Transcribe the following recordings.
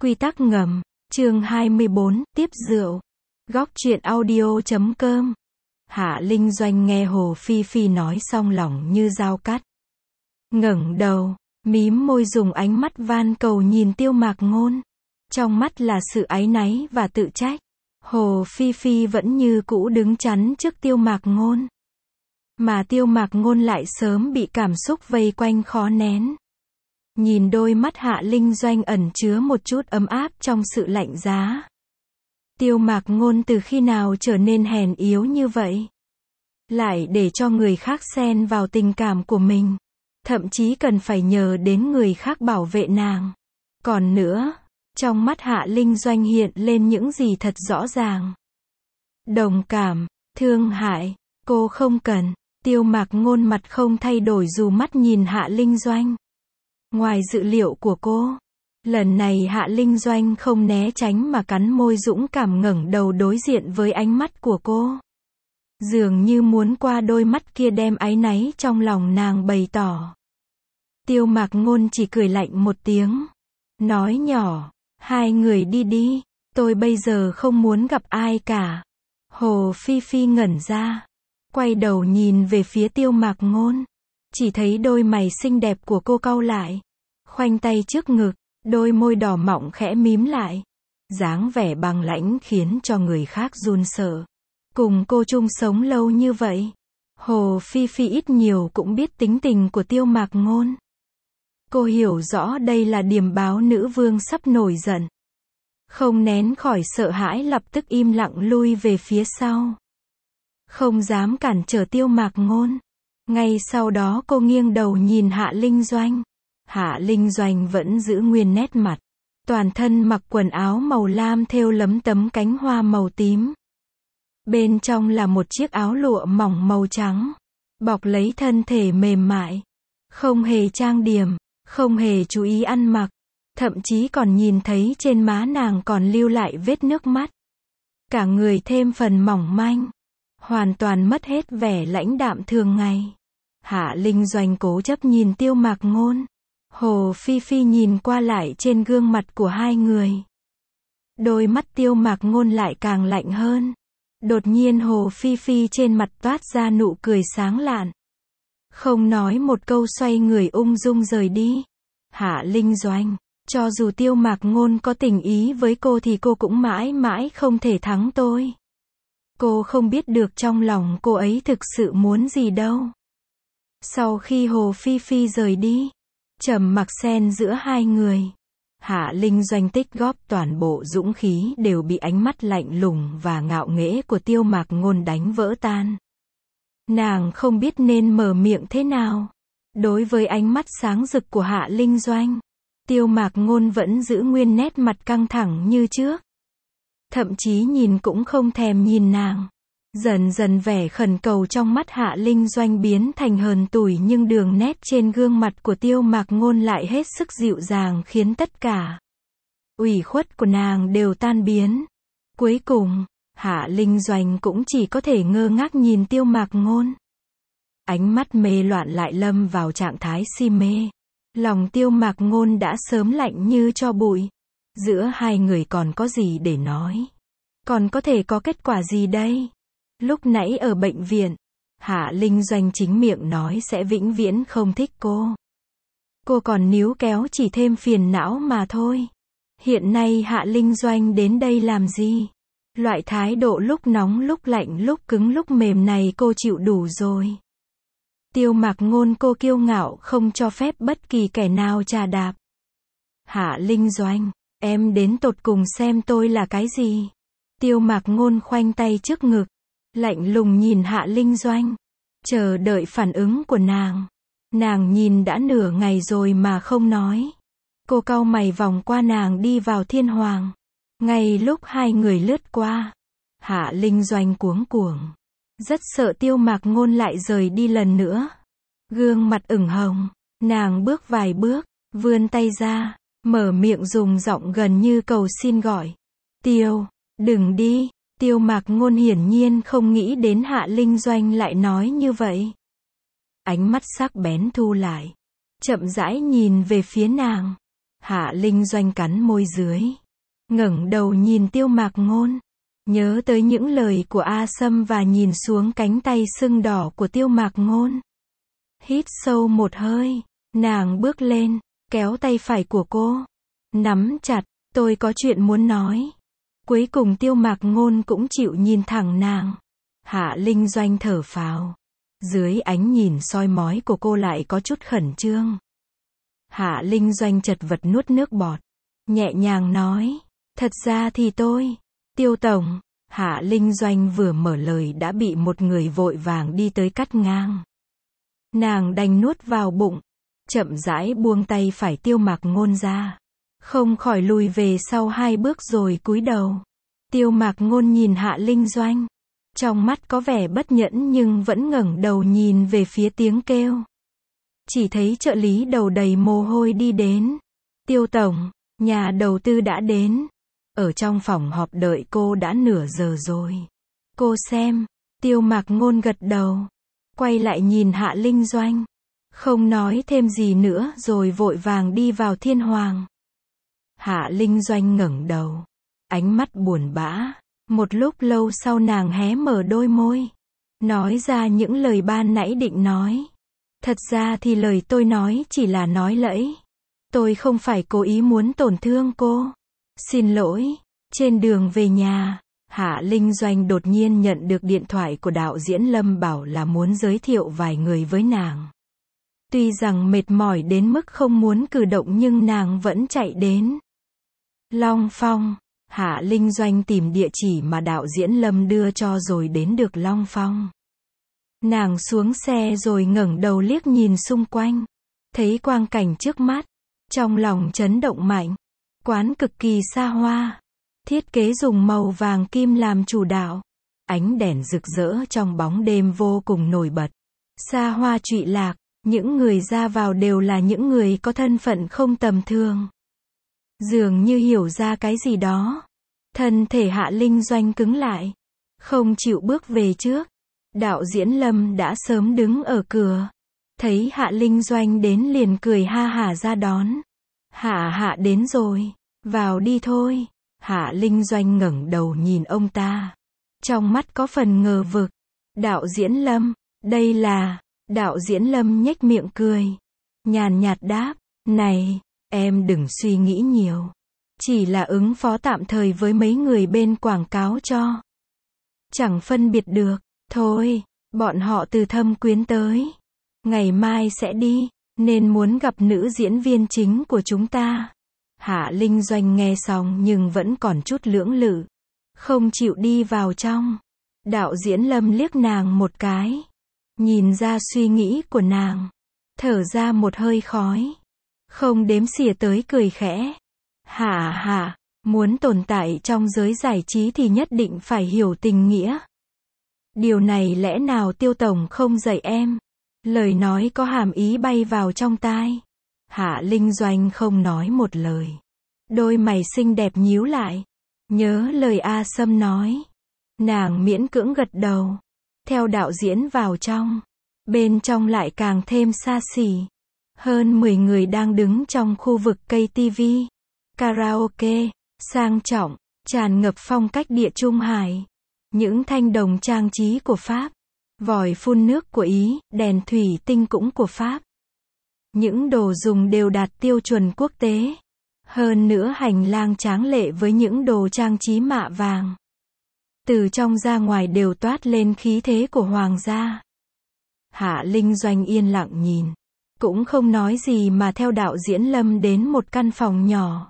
Quy tắc ngầm, chương 24, tiếp rượu. Góc truyện audio.com. Hạ Linh Doanh nghe Hồ Phi Phi nói xong lòng như dao cắt. Ngẩng đầu, mím môi dùng ánh mắt van cầu nhìn Tiêu Mạc Ngôn. Trong mắt là sự áy náy và tự trách. Hồ Phi Phi vẫn như cũ đứng chắn trước Tiêu Mạc Ngôn. Mà Tiêu Mạc Ngôn lại sớm bị cảm xúc vây quanh khó nén. Nhìn đôi mắt Hạ Linh Doanh ẩn chứa một chút ấm áp trong sự lạnh giá. Tiêu Mạc Ngôn từ khi nào trở nên hèn yếu như vậy? Lại để cho người khác xen vào tình cảm của mình. Thậm chí cần phải nhờ đến người khác bảo vệ nàng. Còn nữa, trong mắt Hạ Linh Doanh hiện lên những gì thật rõ ràng. Đồng cảm, thương hại, cô không cần. Tiêu Mạc Ngôn mặt không thay đổi dù mắt nhìn Hạ Linh Doanh. Ngoài dự liệu của cô, lần này Hạ Linh Doanh không né tránh mà cắn môi dũng cảm ngẩng đầu đối diện với ánh mắt của cô. Dường như muốn qua đôi mắt kia đem áy náy trong lòng nàng bày tỏ. Tiêu Mạc Ngôn chỉ cười lạnh một tiếng. Nói nhỏ, hai người đi đi, tôi bây giờ không muốn gặp ai cả. Hồ Phi Phi ngẩn ra, quay đầu nhìn về phía Tiêu Mạc Ngôn. Chỉ thấy đôi mày xinh đẹp của cô cau lại. Khoanh tay trước ngực, đôi môi đỏ mọng khẽ mím lại. Dáng vẻ băng lãnh khiến cho người khác run sợ. Cùng cô chung sống lâu như vậy, Hồ Phi Phi ít nhiều cũng biết tính tình của Tiêu Mạc Ngôn. Cô hiểu rõ đây là điềm báo nữ vương sắp nổi giận. Không nén khỏi sợ hãi lập tức im lặng lui về phía sau. Không dám cản trở Tiêu Mạc Ngôn. Ngay sau đó cô nghiêng đầu nhìn Hạ Linh Doanh. Hạ Linh Doanh vẫn giữ nguyên nét mặt. Toàn thân mặc quần áo màu lam thêu lấm tấm cánh hoa màu tím. Bên trong là một chiếc áo lụa mỏng màu trắng. Bọc lấy thân thể mềm mại. Không hề trang điểm, không hề chú ý ăn mặc. Thậm chí còn nhìn thấy trên má nàng còn lưu lại vết nước mắt. Cả người thêm phần mỏng manh. Hoàn toàn mất hết vẻ lãnh đạm thường ngày. Hạ Linh Doanh cố chấp nhìn Tiêu Mạc Ngôn. Hồ Phi Phi nhìn qua lại trên gương mặt của hai người. Đôi mắt Tiêu Mạc Ngôn lại càng lạnh hơn. Đột nhiên Hồ Phi Phi trên mặt toát ra nụ cười sáng lạn. Không nói một câu xoay người ung dung rời đi. Hạ Linh Doanh, cho dù Tiêu Mạc Ngôn có tình ý với cô thì cô cũng mãi mãi không thể thắng tôi. Cô không biết được trong lòng cô ấy thực sự muốn gì đâu. Sau khi Hồ Phi Phi rời đi, trầm mặc xen giữa hai người. Hạ Linh Doanh tích góp toàn bộ dũng khí đều bị ánh mắt lạnh lùng và ngạo nghễ của Tiêu Mạc Ngôn đánh vỡ tan. Nàng không biết nên mở miệng thế nào. Đối với ánh mắt sáng rực của Hạ Linh Doanh, Tiêu Mạc Ngôn vẫn giữ nguyên nét mặt căng thẳng như trước. Thậm chí nhìn cũng không thèm nhìn nàng. Dần dần vẻ khẩn cầu trong mắt Hạ Linh Doanh biến thành hờn tủi nhưng đường nét trên gương mặt của Tiêu Mạc Ngôn lại hết sức dịu dàng khiến tất cả ủy khuất của nàng đều tan biến. Cuối cùng, Hạ Linh Doanh cũng chỉ có thể ngơ ngác nhìn Tiêu Mạc Ngôn. Ánh mắt mê loạn lại lâm vào trạng thái si mê. Lòng Tiêu Mạc Ngôn đã sớm lạnh như tro bụi. Giữa hai người còn có gì để nói? Còn có thể có kết quả gì đây? Lúc nãy ở bệnh viện, Hạ Linh Doanh chính miệng nói sẽ vĩnh viễn không thích cô. Cô còn níu kéo chỉ thêm phiền não mà thôi. Hiện nay Hạ Linh Doanh đến đây làm gì? Loại thái độ lúc nóng lúc lạnh lúc cứng lúc mềm này cô chịu đủ rồi. Tiêu Mạc Ngôn cô kiêu ngạo không cho phép bất kỳ kẻ nào chà đạp. Hạ Linh Doanh, em đến tột cùng xem tôi là cái gì? Tiêu Mạc Ngôn khoanh tay trước ngực. Lạnh lùng nhìn Hạ Linh Doanh. Chờ đợi phản ứng của nàng. Nàng nhìn đã nửa ngày rồi mà không nói. Cô cau mày vòng qua nàng đi vào thiên hoàng. Ngay lúc hai người lướt qua, Hạ Linh Doanh cuống cuồng. Rất sợ Tiêu Mạc Ngôn lại rời đi lần nữa. Gương mặt ửng hồng. Nàng bước vài bước, vươn tay ra, mở miệng dùng giọng gần như cầu xin gọi. Tiêu, đừng đi. Tiêu Mạc Ngôn hiển nhiên không nghĩ đến Hạ Linh Doanh lại nói như vậy. Ánh mắt sắc bén thu lại. Chậm rãi nhìn về phía nàng. Hạ Linh Doanh cắn môi dưới, ngẩng đầu nhìn Tiêu Mạc Ngôn, nhớ tới những lời của A Sâm và nhìn xuống cánh tay sưng đỏ của Tiêu Mạc Ngôn. Hít sâu một hơi, nàng bước lên, kéo tay phải của cô, nắm chặt, tôi có chuyện muốn nói. Cuối cùng Tiêu Mạc Ngôn cũng chịu nhìn thẳng nàng. Hạ Linh Doanh thở phào. Dưới ánh nhìn soi mói của cô lại có chút khẩn trương. Hạ Linh Doanh chật vật nuốt nước bọt, nhẹ nhàng nói, thật ra thì tôi, Tiêu tổng. Hạ Linh Doanh vừa mở lời đã bị một người vội vàng đi tới cắt ngang. Nàng đành nuốt vào bụng, chậm rãi buông tay phải Tiêu Mạc Ngôn ra, không khỏi lùi về sau 2 bước rồi cúi đầu. Tiêu Mạc Ngôn nhìn Hạ Linh Doanh, trong mắt có vẻ bất nhẫn nhưng vẫn ngẩng đầu nhìn về phía tiếng kêu. Chỉ thấy trợ lý đầu đầy mồ hôi đi đến. Tiêu tổng, nhà đầu tư đã đến. Ở trong phòng họp đợi cô đã nửa giờ rồi. Cô xem. Tiêu Mạc Ngôn gật đầu, quay lại nhìn Hạ Linh Doanh, không nói thêm gì nữa rồi vội vàng đi vào Thiên Hoàng. Hạ Linh Doanh ngẩng đầu, ánh mắt buồn bã. Một lúc lâu sau nàng hé mở đôi môi, nói ra những lời ban nãy định nói. Thật ra thì lời tôi nói chỉ là nói lẫy. Tôi không phải cố ý muốn tổn thương cô. Xin lỗi. Trên đường về nhà, Hạ Linh Doanh đột nhiên nhận được điện thoại của đạo diễn Lâm bảo là muốn giới thiệu vài người với nàng. Tuy rằng mệt mỏi đến mức không muốn cử động nhưng nàng vẫn chạy đến. Long Phong. Hạ Linh Doanh tìm địa chỉ mà đạo diễn Lâm đưa cho rồi đến được Long Phong. Nàng xuống xe rồi ngẩng đầu liếc nhìn xung quanh, thấy quang cảnh trước mắt, trong lòng chấn động mạnh. Quán cực kỳ xa hoa, thiết kế dùng màu vàng kim làm chủ đạo, ánh đèn rực rỡ trong bóng đêm vô cùng nổi bật. Xa hoa trụy lạc, những người ra vào đều là những người có thân phận không tầm thường. Dường như hiểu ra cái gì đó, thân thể Hạ Linh Doanh cứng lại, không chịu bước về trước. Đạo diễn Lâm đã sớm đứng ở cửa, thấy Hạ Linh Doanh đến liền cười ha hả ra đón. Hạ đến rồi, vào đi thôi. Hạ Linh Doanh ngẩng đầu nhìn ông ta, trong mắt có phần ngờ vực. Đạo diễn Lâm, đây là... Đạo diễn Lâm nhếch miệng cười, nhàn nhạt đáp, này, em đừng suy nghĩ nhiều. Chỉ là ứng phó tạm thời với mấy người bên quảng cáo cho. Chẳng phân biệt được. Thôi, bọn họ từ Thâm Quyến tới. Ngày mai sẽ đi, nên muốn gặp nữ diễn viên chính của chúng ta. Hạ Linh Doanh nghe xong nhưng vẫn còn chút lưỡng lự, không chịu đi vào trong. Đạo diễn Lâm liếc nàng một cái, nhìn ra suy nghĩ của nàng, thở ra một hơi khói, không đếm xỉa tới cười khẽ. Hạ, muốn tồn tại trong giới giải trí thì nhất định phải hiểu tình nghĩa. Điều này lẽ nào Tiêu tổng không dạy em? Lời nói có hàm ý bay vào trong tai. Hạ Linh Doanh không nói một lời. Đôi mày xinh đẹp nhíu lại. Nhớ lời A Sâm nói. Nàng miễn cưỡng gật đầu. Theo đạo diễn vào trong. Bên trong lại càng thêm xa xỉ. Hơn 10 người đang đứng trong khu vực cây TV. Karaoke, sang trọng, tràn ngập phong cách Địa Trung Hải. Những thanh đồng trang trí của Pháp, vòi phun nước của Ý, đèn thủy tinh cũng của Pháp. Những đồ dùng đều đạt tiêu chuẩn quốc tế. Hơn nữa hành lang tráng lệ với những đồ trang trí mạ vàng. Từ trong ra ngoài đều toát lên khí thế của hoàng gia. Hạ Linh Doanh yên lặng nhìn, cũng không nói gì mà theo đạo diễn Lâm đến một căn phòng nhỏ.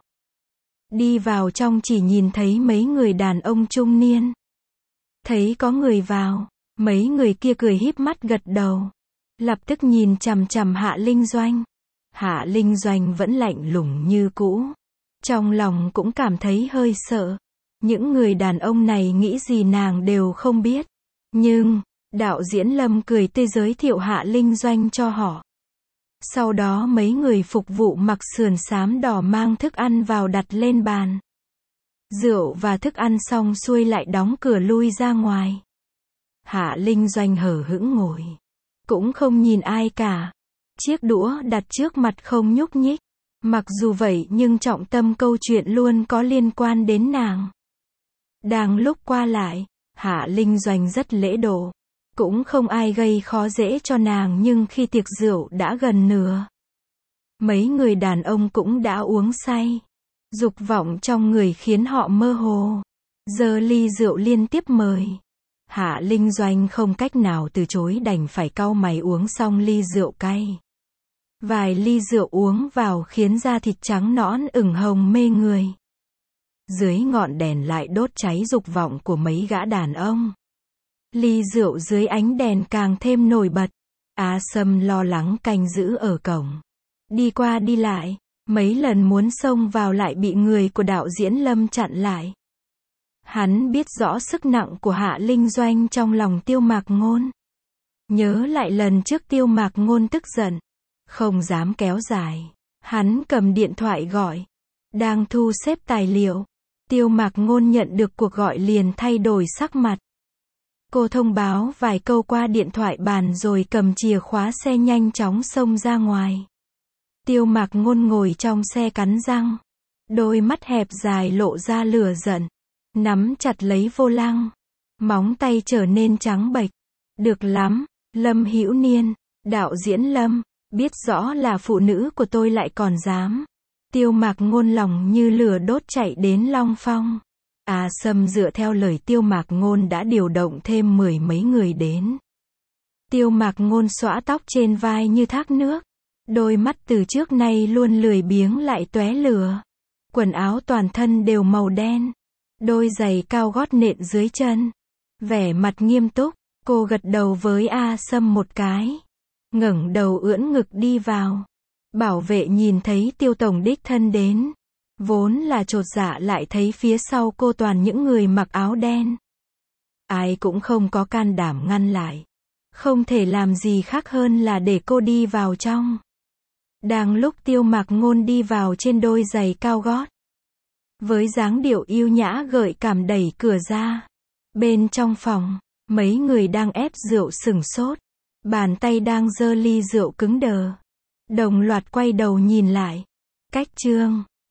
Đi vào trong chỉ nhìn thấy mấy người đàn ông trung niên. Thấy có người vào, mấy người kia cười híp mắt gật đầu, lập tức nhìn chằm chằm Hạ Linh Doanh. Hạ Linh Doanh vẫn lạnh lùng như cũ, trong lòng cũng cảm thấy hơi sợ. Những người đàn ông này nghĩ gì nàng đều không biết, nhưng đạo diễn Lâm cười tươi giới thiệu Hạ Linh Doanh cho họ. Sau đó mấy người phục vụ mặc sườn xám đỏ mang thức ăn vào đặt lên bàn. Rượu và thức ăn xong xuôi lại đóng cửa lui ra ngoài. Hạ Linh Doanh hờ hững ngồi, cũng không nhìn ai cả. Chiếc đũa đặt trước mặt không nhúc nhích. Mặc dù vậy nhưng trọng tâm câu chuyện luôn có liên quan đến nàng. Đang lúc qua lại, Hạ Linh Doanh rất lễ độ. Cũng không ai gây khó dễ cho nàng, nhưng khi tiệc rượu đã gần nửa, mấy người đàn ông cũng đã uống say. Dục vọng trong người khiến họ mơ hồ. Giơ ly rượu liên tiếp mời. Hạ Linh Doanh không cách nào từ chối, đành phải cau mày uống xong ly rượu cay. Vài ly rượu uống vào khiến da thịt trắng nõn ửng hồng mê người. Dưới ngọn đèn lại đốt cháy dục vọng của mấy gã đàn ông. Ly rượu dưới ánh đèn càng thêm nổi bật. A Sâm lo lắng canh giữ ở cổng. Đi qua đi lại, mấy lần muốn xông vào lại bị người của đạo diễn Lâm chặn lại. Hắn biết rõ sức nặng của Hạ Linh Doanh trong lòng Tiêu Mạc Ngôn. Nhớ lại lần trước Tiêu Mạc Ngôn tức giận, không dám kéo dài. Hắn cầm điện thoại gọi. Đang thu xếp tài liệu. Tiêu Mạc Ngôn nhận được cuộc gọi liền thay đổi sắc mặt. Cô thông báo vài câu qua điện thoại bàn rồi cầm chìa khóa xe nhanh chóng xông ra ngoài. Tiêu Mạc Ngôn ngồi trong xe cắn răng. Đôi mắt hẹp dài lộ ra lửa giận. Nắm chặt lấy vô lăng. Móng tay trở nên trắng bệch. Được lắm, Lâm Hữu Niên. Đạo diễn Lâm, biết rõ là phụ nữ của tôi lại còn dám. Tiêu Mạc Ngôn lòng như lửa đốt chạy đến Long Phong. A Sâm dựa theo lời Tiêu Mạc Ngôn đã điều động thêm 10 mấy người đến. Tiêu Mạc Ngôn xõa tóc trên vai như thác nước. Đôi mắt từ trước nay luôn lười biếng lại tóe lửa. Quần áo toàn thân đều màu đen. Đôi giày cao gót nện dưới chân. Vẻ mặt nghiêm túc, cô gật đầu với A Sâm một cái. Ngẩng đầu ưỡn ngực đi vào. Bảo vệ nhìn thấy Tiêu tổng đích thân đến. Vốn là chột dạ lại thấy phía sau cô toàn những người mặc áo đen. Ai cũng không có can đảm ngăn lại. Không thể làm gì khác hơn là để cô đi vào trong. Đang lúc Tiêu Mạc Ngôn đi vào trên đôi giày cao gót. Với dáng điệu yêu nhã gợi cảm đẩy cửa ra. Bên trong phòng, mấy người đang ép rượu sửng sốt. Bàn tay đang giơ ly rượu cứng đờ. Đồng loạt quay đầu nhìn lại. Cách Trương.